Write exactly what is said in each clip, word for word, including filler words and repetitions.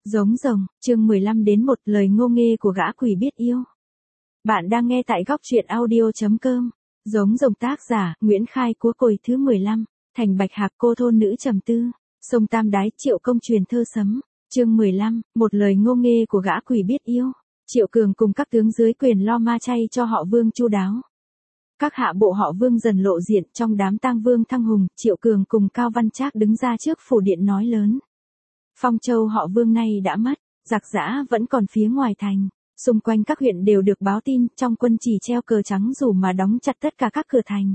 Giống rồng, chương mười lăm đến một lời ngô nghê của gã quỷ biết yêu. Bạn đang nghe tại góc truyện audio.com. Giống rồng tác giả, Nguyễn Khai Cúa Cồi thứ mười lăm, Thành Bạch Hạc cô thôn nữ trầm tư, sông Tam Đái Triệu Công truyền thơ sấm. Chương mười lăm, một lời ngô nghê của gã quỷ biết yêu. Triệu Cường cùng các tướng dưới quyền lo ma chay cho họ Vương chu đáo. Các hạ bộ họ Vương dần lộ diện trong đám tang vương thăng hùng, Triệu Cường cùng Cao Văn Trác đứng ra trước phủ điện nói lớn. Phong Châu họ Vương nay đã mất, giặc giã vẫn còn phía ngoài thành, xung quanh các huyện đều được báo tin, trong quân chỉ treo cờ trắng dù mà đóng chặt tất cả các cửa thành.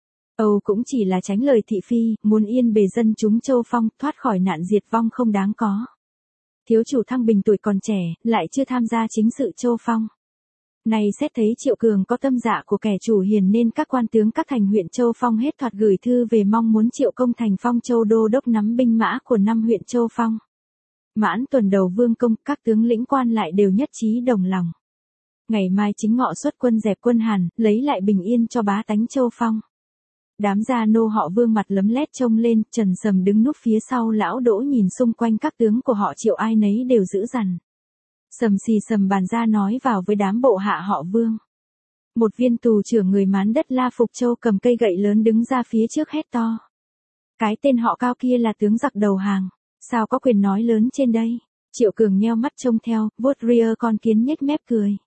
Âu cũng chỉ là tránh lời thị phi, muốn yên bề dân chúng Châu Phong, thoát khỏi nạn diệt vong không đáng có. Thiếu chủ Thăng Bình tuổi còn trẻ, lại chưa tham gia chính sự Châu Phong. Này xét thấy Triệu Cường có tâm dạ của kẻ chủ hiền nên các quan tướng các thành huyện Châu Phong hết thoạt gửi thư về mong muốn Triệu Công thành Phong Châu đô đốc nắm binh mã của năm huyện Châu Phong. Mãn tuần đầu Vương công, các tướng lĩnh quan lại đều nhất trí đồng lòng. Ngày mai chính ngọ xuất quân dẹp quân Hàn, lấy lại bình yên cho bá tánh Châu Phong. Đám gia nô họ Vương mặt lấm lét trông lên, Trần Sầm đứng núp phía sau lão Đỗ nhìn xung quanh các tướng của họ Triệu ai nấy đều dữ dằn. Sầm xì sầm bàn ra nói vào với đám bộ hạ họ Vương. Một viên tù trưởng người Mán đất La Phục Châu cầm cây gậy lớn đứng ra phía trước hét to. Cái tên họ Cao kia là tướng giặc đầu hàng, sao có quyền nói lớn trên đây? Triệu Cường nheo mắt trông theo, vuốt ria con kiến nhếch mép cười.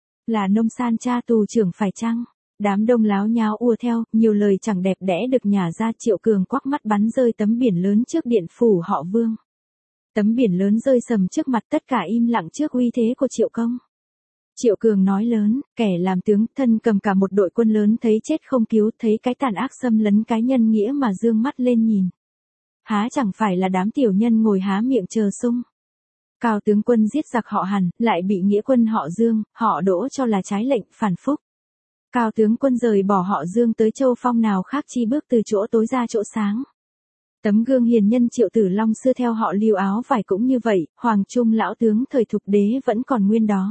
Là Nông San cha tù trưởng phải chăng? Đám đông láo nháo ùa theo, nhiều lời chẳng đẹp đẽ được nhả ra. Triệu Cường quắc mắt bắn rơi tấm biển lớn trước điện phủ họ Vương. Tấm biển lớn rơi sầm trước mặt, tất cả im lặng trước uy thế của Triệu Công. Triệu Cường nói lớn, kẻ làm tướng thân cầm cả một đội quân lớn thấy chết không cứu, thấy cái tàn ác xâm lấn cái nhân nghĩa mà dương mắt lên nhìn. Há chẳng phải là đám tiểu nhân ngồi há miệng chờ sung. Cao tướng quân giết giặc họ Hàn, lại bị nghĩa quân họ Dương, họ Đỗ cho là trái lệnh phản phúc. Cao tướng quân rời bỏ họ Dương tới Châu Phong nào khác chi bước từ chỗ tối ra chỗ sáng. Tấm gương hiền nhân Triệu Tử Long xưa theo họ Lưu áo vải cũng như vậy, Hoàng Trung lão tướng thời Thục Đế vẫn còn nguyên đó.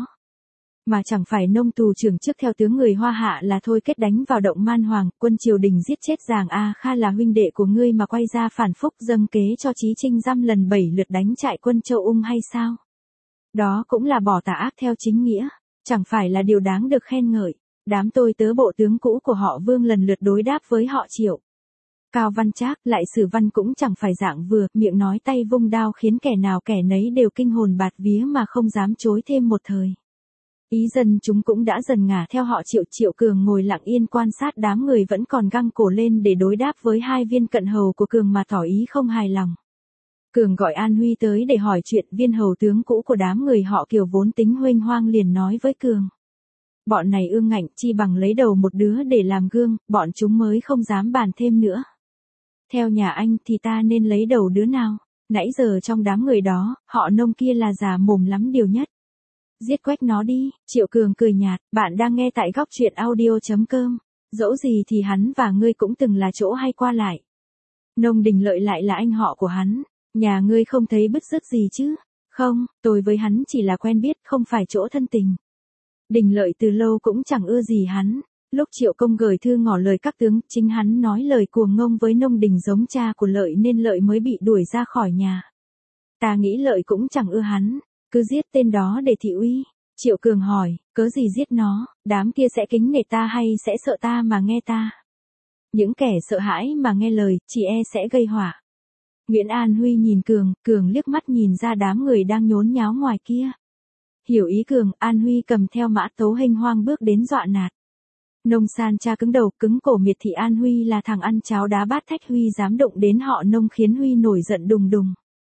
Mà chẳng phải nông tù trưởng trước theo tướng người Hoa Hạ là thôi kết đánh vào động Man Hoàng, quân triều đình giết chết Giàng A Kha là huynh đệ của ngươi mà quay ra phản phúc dâng kế cho Chí Trinh giam lần bảy lượt đánh trại quân Châu Ung hay sao? Đó cũng là bỏ tà ác theo chính nghĩa, chẳng phải là điều đáng được khen ngợi. Đám tôi tớ bộ tướng cũ của họ Vương lần lượt đối đáp với họ Triệu. Cao Văn Trác lại Sử Văn cũng chẳng phải dạng vừa, miệng nói tay vung đao khiến kẻ nào kẻ nấy đều kinh hồn bạt vía mà không dám chối thêm một thời. Ý dân chúng cũng đã dần ngả theo họ Triệu. Triệu Cường ngồi lặng yên quan sát đám người vẫn còn găng cổ lên để đối đáp với hai viên cận hầu của Cường mà tỏ ý không hài lòng. Cường gọi An Huy tới để hỏi chuyện. Viên hầu tướng cũ của đám người họ Kiều vốn tính huênh hoang liền nói với Cường. Bọn này ương ngạnh chi bằng lấy đầu một đứa để làm gương, bọn chúng mới không dám bàn thêm nữa. Theo nhà anh thì ta nên lấy đầu đứa nào? Nãy giờ trong đám người đó, họ Nông kia là già mồm lắm điều nhất. Giết quách nó đi. Triệu Cường cười nhạt, bạn đang nghe tại góc truyện audio.com. Dẫu gì thì hắn và ngươi cũng từng là chỗ hay qua lại. Nông Đình Lợi lại là anh họ của hắn, nhà ngươi không thấy bứt rứt gì chứ? Không, tôi với hắn chỉ là quen biết, không phải chỗ thân tình. Đình Lợi từ lâu cũng chẳng ưa gì hắn. Lúc Triệu Công gửi thư ngỏ lời các tướng, chính hắn nói lời cuồng ngông với Nông Đình giống cha của Lợi nên Lợi mới bị đuổi ra khỏi nhà. Ta nghĩ Lợi cũng chẳng ưa hắn, cứ giết tên đó để thị uy. Triệu Cường hỏi, cớ gì giết nó, đám kia sẽ kính nể ta hay sẽ sợ ta mà nghe ta? Những kẻ sợ hãi mà nghe lời, chỉ e sẽ gây họa. Nguyễn An Huy nhìn Cường, Cường liếc mắt nhìn ra đám người đang nhốn nháo ngoài kia. Hiểu ý Cường, An Huy cầm theo mã tấu hênh hoang bước đến dọa nạt. Nông San cha cứng đầu, cứng cổ miệt thị An Huy là thằng ăn cháo đá bát thách Huy dám động đến họ Nông khiến Huy nổi giận đùng đùng.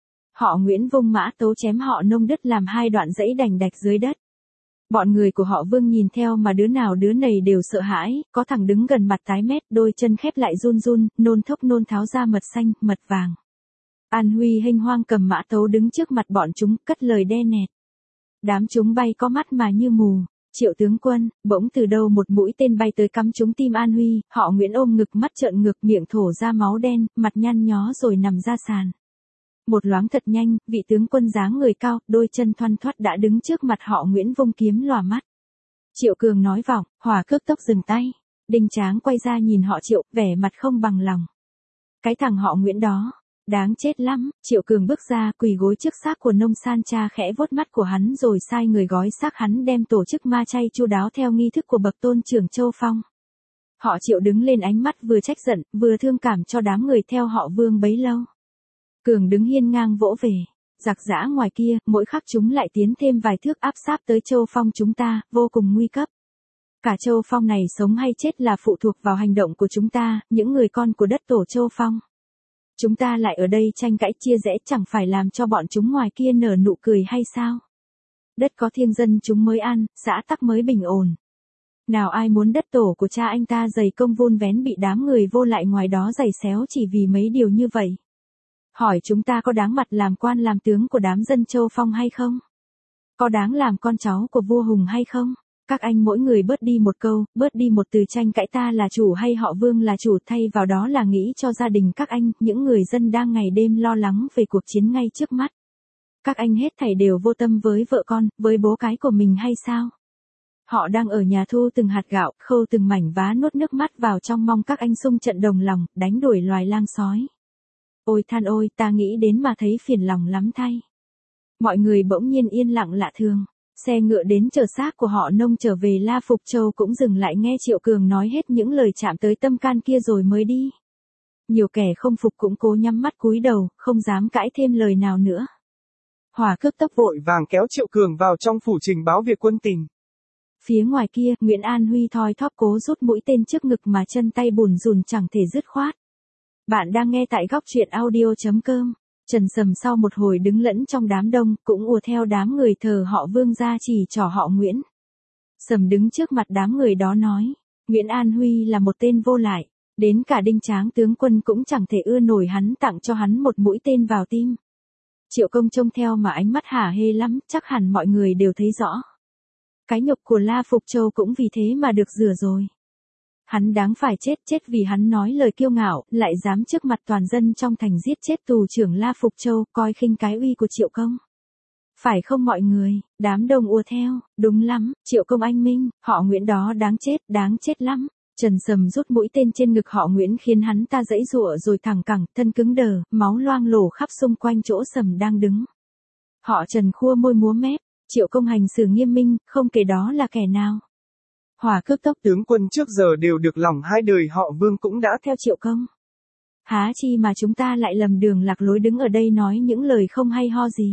Họ Nguyễn vung mã tấu chém họ Nông đứt làm hai đoạn dãy đành đạch dưới đất. Bọn người của họ Vương nhìn theo mà đứa nào đứa này đều sợ hãi, có thằng đứng gần mặt tái mét, đôi chân khép lại run run, nôn thốc nôn tháo ra mật xanh, mật vàng. An Huy hênh hoang cầm mã tấu đứng trước mặt bọn chúng, cất lời đe nẹt. Đám chúng bay có mắt mà như mù. Triệu tướng quân, bỗng từ đâu một mũi tên bay tới cắm trúng tim An Huy, họ Nguyễn ôm ngực mắt trợn ngược miệng thổ ra máu đen, mặt nhăn nhó rồi nằm ra sàn. Một loáng thật nhanh, vị tướng quân dáng người cao, đôi chân thoăn thoắt đã đứng trước mặt họ Nguyễn vung kiếm lòa mắt. Triệu Cường nói vọng, Hòa cướp tốc dừng tay. Đinh Tráng quay ra nhìn họ Triệu, vẻ mặt không bằng lòng. Cái thằng họ Nguyễn đó, Đáng chết lắm, Triệu Cường bước ra quỳ gối trước xác của nông san cha khẽ vuốt mắt của hắn rồi sai người gói xác hắn đem tổ chức ma chay chu đáo theo nghi thức của bậc tôn trưởng Châu Phong. Họ Triệu đứng lên ánh mắt vừa trách giận, vừa thương cảm cho đám người theo họ Vương bấy lâu. Cường đứng hiên ngang vỗ về. Giặc giã ngoài kia, mỗi khắc chúng lại tiến thêm vài thước áp sát tới Châu Phong chúng ta, vô cùng nguy cấp. Cả Châu Phong này sống hay chết là phụ thuộc vào hành động của chúng ta, những người con của đất tổ Châu Phong. Chúng ta lại ở đây tranh cãi chia rẽ chẳng phải làm cho bọn chúng ngoài kia nở nụ cười hay sao? Đất có thiêng dân chúng mới ăn, xã tắc mới bình ổn. Nào ai muốn đất tổ của cha anh ta dày công vun vén bị đám người vô lại ngoài đó giày xéo chỉ vì mấy điều như vậy? Hỏi chúng ta có đáng mặt làm quan làm tướng của đám dân Châu Phong hay không? Có đáng làm con cháu của vua Hùng hay không? Các anh mỗi người bớt đi một câu, bớt đi một từ tranh cãi ta là chủ hay họ Vương là chủ, thay vào đó là nghĩ cho gia đình các anh, những người dân đang ngày đêm lo lắng về cuộc chiến ngay trước mắt. Các anh hết thảy đều vô tâm với vợ con, với bố cái của mình hay sao? Họ đang ở nhà thu từng hạt gạo, khâu từng mảnh vá nuốt nước mắt vào trong mong các anh xung trận đồng lòng, đánh đuổi loài lang sói. Ôi than ôi, ta nghĩ đến mà thấy phiền lòng lắm thay. Mọi người bỗng nhiên yên lặng lạ thường. Xe ngựa đến chờ xác của họ Nông trở về La Phục Châu cũng dừng lại nghe Triệu Cường nói hết những lời chạm tới tâm can kia rồi mới đi. Nhiều kẻ không phục cũng cố nhắm mắt cúi đầu, không dám cãi thêm lời nào nữa. Hỏa cướp tốc vội vàng kéo Triệu Cường vào trong phủ trình báo việc quân tình. Phía ngoài kia, Nguyễn An Huy thoi thóp cố rút mũi tên trước ngực mà chân tay bùn rùn chẳng thể dứt khoát. Bạn đang nghe tại góc truyện audio chấm com. Trần Sầm sau một hồi đứng lẫn trong đám đông, cũng ùa theo đám người thờ họ Vương ra chỉ trỏ họ Nguyễn. Sầm đứng trước mặt đám người đó nói, Nguyễn An Huy là một tên vô lại, đến cả Đinh Tráng tướng quân cũng chẳng thể ưa nổi hắn tặng cho hắn một mũi tên vào tim. Triệu Công trông theo mà ánh mắt hả hê lắm, chắc hẳn mọi người đều thấy rõ. Cái nhục của La Phục Châu cũng vì thế mà được rửa rồi. Hắn đáng phải chết, chết vì hắn nói lời kiêu ngạo, lại dám trước mặt toàn dân trong thành giết chết tù trưởng La Phục Châu, coi khinh cái uy của Triệu Công. Phải không mọi người? Đám đông ùa theo, đúng lắm, Triệu Công anh minh, họ Nguyễn đó đáng chết, đáng chết lắm. Trần Sầm rút mũi tên trên ngực họ Nguyễn khiến hắn ta giãy giụa rồi thẳng cẳng, thân cứng đờ, máu loang lổ khắp xung quanh chỗ Sầm đang đứng. Họ Trần khua môi múa mép, Triệu Công hành xử nghiêm minh, không kể đó là kẻ nào. Hỏa cướp tốc tướng quân trước giờ đều được lòng hai đời họ Vương cũng đã theo Triệu Công. Há chi mà chúng ta lại lầm đường lạc lối đứng ở đây nói những lời không hay ho gì.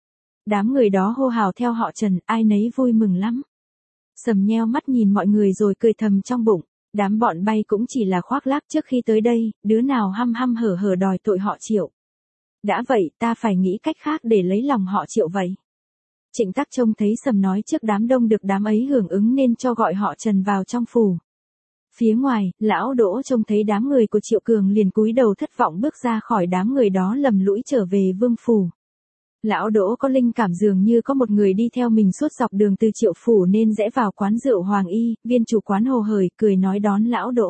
Đám người đó hô hào theo họ Trần, ai nấy vui mừng lắm. Sầm nheo mắt nhìn mọi người rồi cười thầm trong bụng, đám bọn bay cũng chỉ là khoác lác trước khi tới đây, đứa nào hăm hăm hở hở đòi tội họ Triệu. Đã vậy, ta phải nghĩ cách khác để lấy lòng họ Triệu vậy. Trịnh Tắc trông thấy Sầm nói trước đám đông được đám ấy hưởng ứng nên cho gọi họ Trần vào trong phủ. Phía ngoài, lão Đỗ trông thấy đám người của Triệu Cường liền cúi đầu thất vọng bước ra khỏi đám người đó lầm lũi trở về vương phủ. Lão Đỗ có linh cảm dường như có một người đi theo mình suốt dọc đường từ Triệu phủ nên rẽ vào quán rượu Hoàng Y, viên chủ quán hồ hởi cười nói đón lão Đỗ.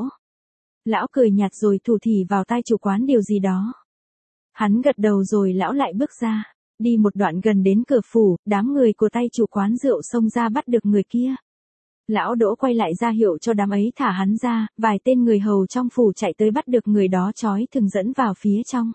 Lão cười nhạt rồi thủ thỉ vào tai chủ quán điều gì đó. Hắn gật đầu rồi lão lại bước ra. Đi một đoạn gần đến cửa phủ, đám người của tay chủ quán rượu xông ra bắt được người kia. Lão Đỗ quay lại ra hiệu cho đám ấy thả hắn ra, vài tên người hầu trong phủ chạy tới bắt được người đó trói thừng dẫn vào phía trong.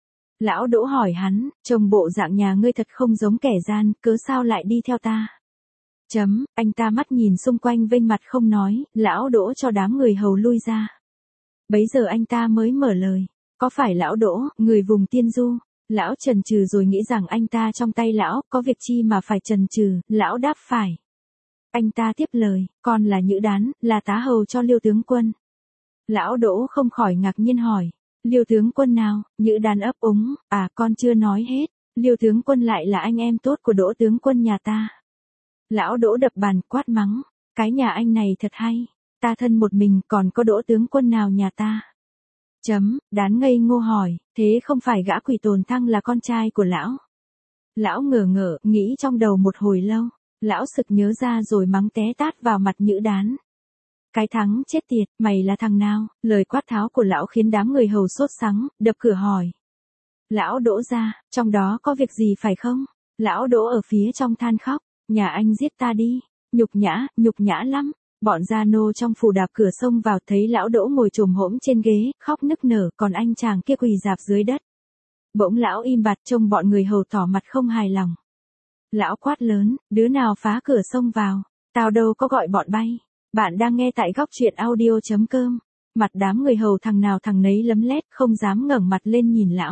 Lão Đỗ hỏi hắn, trông bộ dạng nhà ngươi thật không giống kẻ gian, cớ sao lại đi theo ta? Chấm, anh ta mắt nhìn xung quanh vênh mặt không nói, lão Đỗ cho đám người hầu lui ra. Bấy giờ anh ta mới mở lời, có phải lão Đỗ, người vùng Tiên Du? Lão chần chừ rồi nghĩ rằng anh ta trong tay lão, có việc chi mà phải chần chừ, lão đáp phải. Anh ta tiếp lời, con là Nhữ Đán, là tá hầu cho Liêu tướng quân. Lão Đỗ không khỏi ngạc nhiên hỏi, Liêu tướng quân nào? Nhữ Đán ấp úng, à con chưa nói hết, Liêu tướng quân lại là anh em tốt của Đỗ tướng quân nhà ta. Lão Đỗ đập bàn quát mắng, cái nhà anh này thật hay, ta thân một mình còn có Đỗ tướng quân nào nhà ta. Chấm, Đán ngây ngô hỏi, thế không phải gã quỷ Tồn Thăng là con trai của lão? Lão ngờ ngợ, nghĩ trong đầu một hồi lâu, lão sực nhớ ra rồi mắng té tát vào mặt Nhữ Đán. Cái thắng chết tiệt, mày là thằng nào? Lời quát tháo của lão khiến đám người hầu sốt sắng, đập cửa hỏi. Lão Đỗ ra, trong đó có việc gì phải không? Lão Đỗ ở phía trong than khóc, nhà anh giết ta đi, nhục nhã, nhục nhã lắm. Bọn gia nô trong phủ đạp cửa xông vào thấy lão Đỗ ngồi chồm hổm trên ghế, khóc nức nở, còn anh chàng kia quỳ rạp dưới đất. Bỗng lão im bặt trông bọn người hầu tỏ mặt không hài lòng. Lão quát lớn, đứa nào phá cửa xông vào, tao đâu có gọi bọn bay. Bạn đang nghe tại góc truyện audio.com. Mặt đám người hầu thằng nào thằng nấy lấm lét không dám ngẩng mặt lên nhìn lão.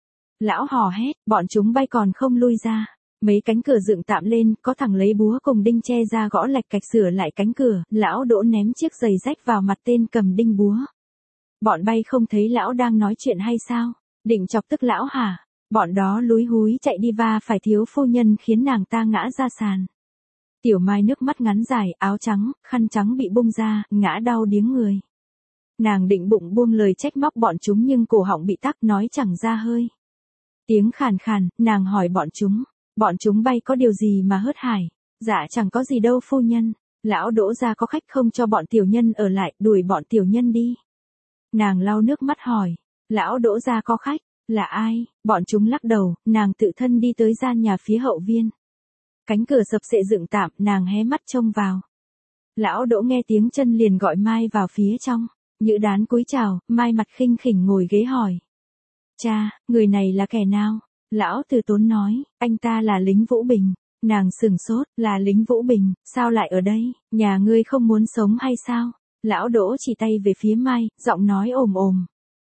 Lão hò hét, bọn chúng bay còn không lui ra. Mấy cánh cửa dựng tạm lên, có thằng lấy búa cùng đinh che ra gõ lạch cạch sửa lại cánh cửa, lão Đỗ ném chiếc giày rách vào mặt tên cầm đinh búa. Bọn bay không thấy lão đang nói chuyện hay sao? Định chọc tức lão hả? Bọn đó lúi húi chạy đi va phải thiếu phu nhân khiến nàng ta ngã ra sàn. Tiểu Mai nước mắt ngắn dài, áo trắng, khăn trắng bị bung ra, ngã đau điếng người. Nàng định bụng buông lời trách móc bọn chúng nhưng cổ họng bị tắc nói chẳng ra hơi. Tiếng khàn khàn, nàng hỏi bọn chúng, bọn chúng bay có điều gì mà hớt hải? Dạ chẳng có gì đâu phu nhân, lão Đỗ ra có khách không cho bọn tiểu nhân ở lại, đuổi bọn tiểu nhân đi. Nàng lau nước mắt hỏi, lão Đỗ ra có khách, là ai? Bọn chúng lắc đầu, nàng tự thân đi tới gian nhà phía hậu viên. Cánh cửa sập sệ dựng tạm, nàng hé mắt trông vào. Lão Đỗ nghe tiếng chân liền gọi Mai vào phía trong. Nhữ Đán cúi chào, Mai mặt khinh khỉnh ngồi ghế hỏi. Cha, người này là kẻ nào? Lão Từ Tốn nói, anh ta là lính Vũ Bình. Nàng sửng sốt, là lính Vũ Bình, sao lại ở đây? Nhà ngươi không muốn sống hay sao? Lão Đỗ chỉ tay về phía Mai, giọng nói ồm ồm.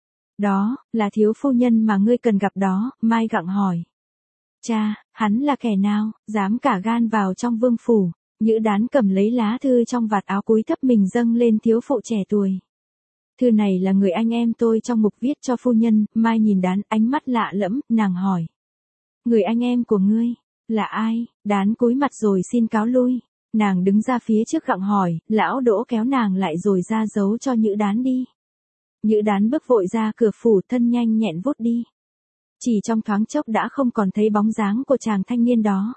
Đó, là thiếu phu nhân mà ngươi cần gặp đó, Mai gặng hỏi. Cha, hắn là kẻ nào, dám cả gan vào trong vương phủ? Nhữ Đán cầm lấy lá thư trong vạt áo cúi thấp mình dâng lên thiếu phụ trẻ tuổi. Thư này là người anh em tôi trong mục viết cho phu nhân. Mai nhìn Đán ánh mắt lạ lẫm, nàng hỏi. Người anh em của ngươi, là ai? Đán cúi mặt rồi xin cáo lui. Nàng đứng ra phía trước gặng hỏi, lão Đỗ kéo nàng lại rồi ra dấu cho Nhữ Đán đi. Nhữ Đán bước vội ra cửa phủ, thân nhanh nhẹn vút đi. Chỉ trong thoáng chốc đã không còn thấy bóng dáng của chàng thanh niên đó.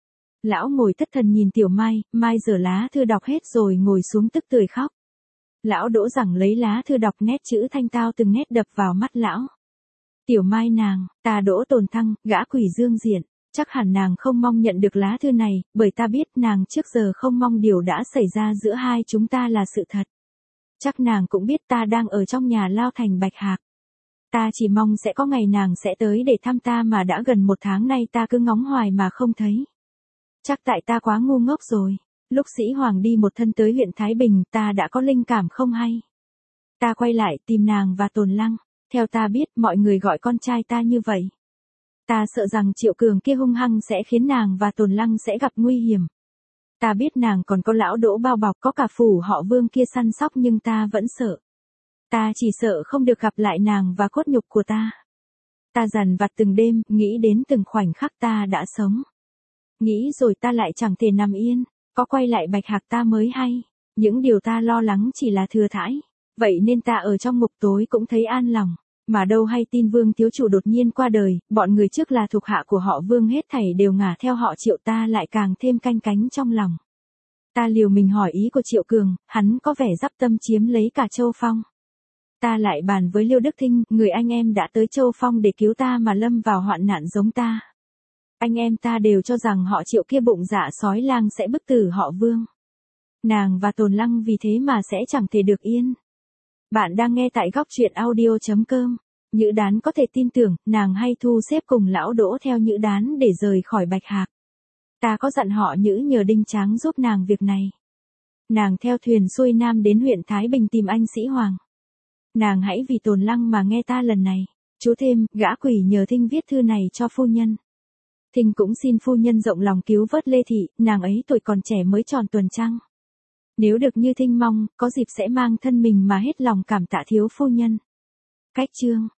Lão ngồi thất thần nhìn Tiểu Mai, Mai giở lá thư đọc hết rồi ngồi xuống tức tưởi khóc. Lão Đỗ rằng lấy lá thư đọc nét chữ thanh tao từng nét đập vào mắt lão. Tiểu Mai nàng, ta Đỗ Tồn Thăng, gã quỷ dương diện, chắc hẳn nàng không mong nhận được lá thư này, bởi ta biết nàng trước giờ không mong điều đã xảy ra giữa hai chúng ta là sự thật. Chắc nàng cũng biết ta đang ở trong nhà lao thành Bạch Hạc. Ta chỉ mong sẽ có ngày nàng sẽ tới để thăm ta mà đã gần một tháng nay ta cứ ngóng hoài mà không thấy. Chắc tại ta quá ngu ngốc rồi. Lúc Sĩ Hoàng đi một thân tới huyện Thái Bình ta đã có linh cảm không hay. Ta quay lại tìm nàng và Tồn Lăng. Theo ta biết mọi người gọi con trai ta như vậy. Ta sợ rằng Triệu Cường kia hung hăng sẽ khiến nàng và Tồn Lăng sẽ gặp nguy hiểm. Ta biết nàng còn có lão Đỗ bao bọc có cả phủ họ Vương kia săn sóc nhưng ta vẫn sợ. Ta chỉ sợ không được gặp lại nàng và cốt nhục của ta. Ta dằn vặt từng đêm, nghĩ đến từng khoảnh khắc ta đã sống. Nghĩ rồi ta lại chẳng thể nằm yên, có quay lại Bạch Hạc ta mới hay. Những điều ta lo lắng chỉ là thừa thãi. Vậy nên ta ở trong ngục tối cũng thấy an lòng. Mà đâu hay tin Vương thiếu chủ đột nhiên qua đời, bọn người trước là thuộc hạ của họ Vương hết thảy đều ngả theo họ Triệu ta lại càng thêm canh cánh trong lòng. Ta liều mình hỏi ý của Triệu Cường, hắn có vẻ dắp tâm chiếm lấy cả Châu Phong. Ta lại bàn với Liêu Đức Thinh, người anh em đã tới Châu Phong để cứu ta mà lâm vào hoạn nạn giống ta. Anh em ta đều cho rằng họ Triệu kia bụng dạ sói lang sẽ bức tử họ Vương. Nàng và Tồn Lăng vì thế mà sẽ chẳng thể được yên. Bạn đang nghe tại góc truyện audio.com. Nhữ Đán có thể tin tưởng, nàng hay thu xếp cùng lão Đỗ theo Nhữ Đán để rời khỏi Bạch Hạc. Ta có dặn họ Nhữ nhờ Đinh Tráng giúp nàng việc này. Nàng theo thuyền xuôi nam đến huyện Thái Bình tìm anh Sĩ Hoàng. Nàng hãy vì Tồn Lăng mà nghe ta lần này. Chú thêm, gã quỷ nhờ Thinh viết thư này cho phu nhân. Thinh cũng xin phu nhân rộng lòng cứu vớt Lê Thị, nàng ấy tuổi còn trẻ mới tròn tuần trăng. Nếu được như Thinh mong, có dịp sẽ mang thân mình mà hết lòng cảm tạ thiếu phu nhân. Cách chương